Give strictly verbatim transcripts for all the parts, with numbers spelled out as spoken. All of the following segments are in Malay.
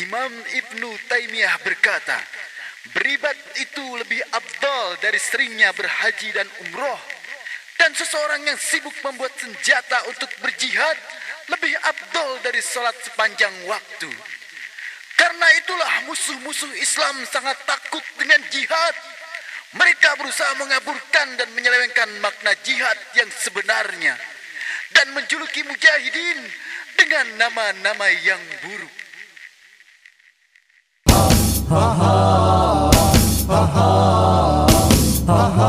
Imam Ibnu Taimiyah berkata, beribadat itu lebih afdal dari seringnya berhaji dan umroh. Dan seseorang yang sibuk membuat senjata untuk berjihad lebih afdal dari salat sepanjang waktu. Karena itulah musuh-musuh Islam sangat takut dengan jihad. Mereka berusaha mengaburkan dan menyelewengkan makna jihad yang sebenarnya dan menjuluki mujahidin dengan nama-nama yang buruk. Ha ha ha ha ha ha.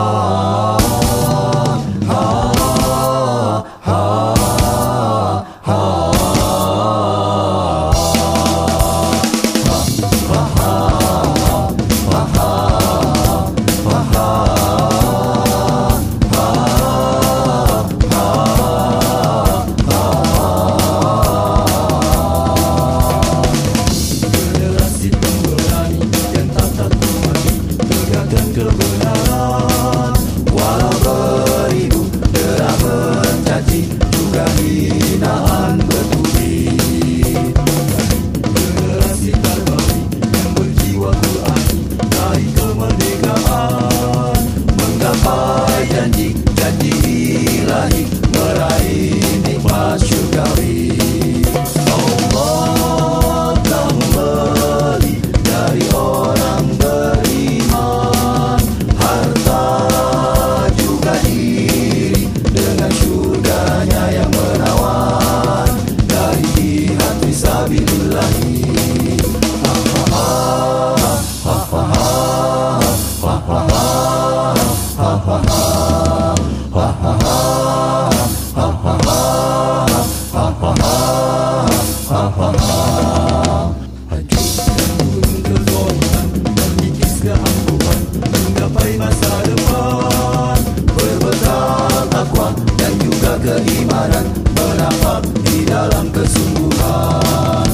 Keimanan menapak di dalam kesungguhan.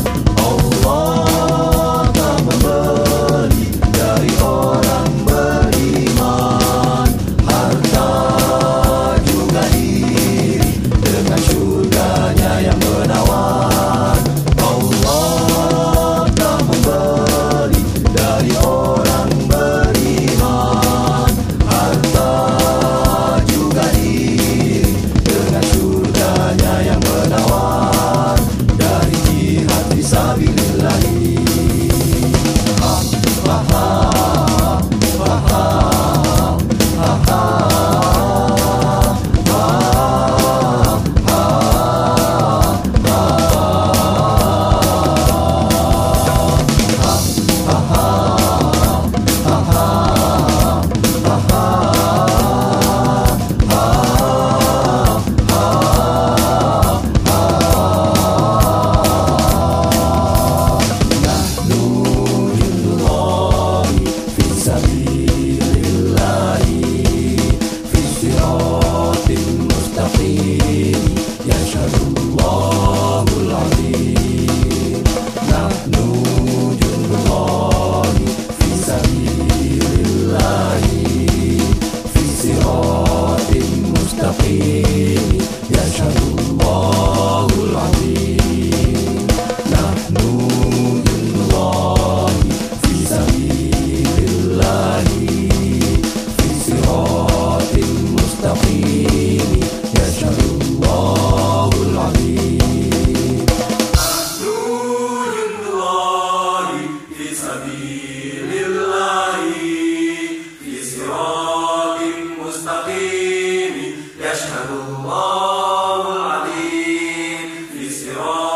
Allah tak membeli dari orang beriman harta juga diri dengan syurganya yang menawan. Allah tak membeli dari orang beriman harta juga diri dengan syurganya yang menawan dari jihad fisabilillahi. Ha ha ha ha ha ha ha. يشهد الله العليم في صراط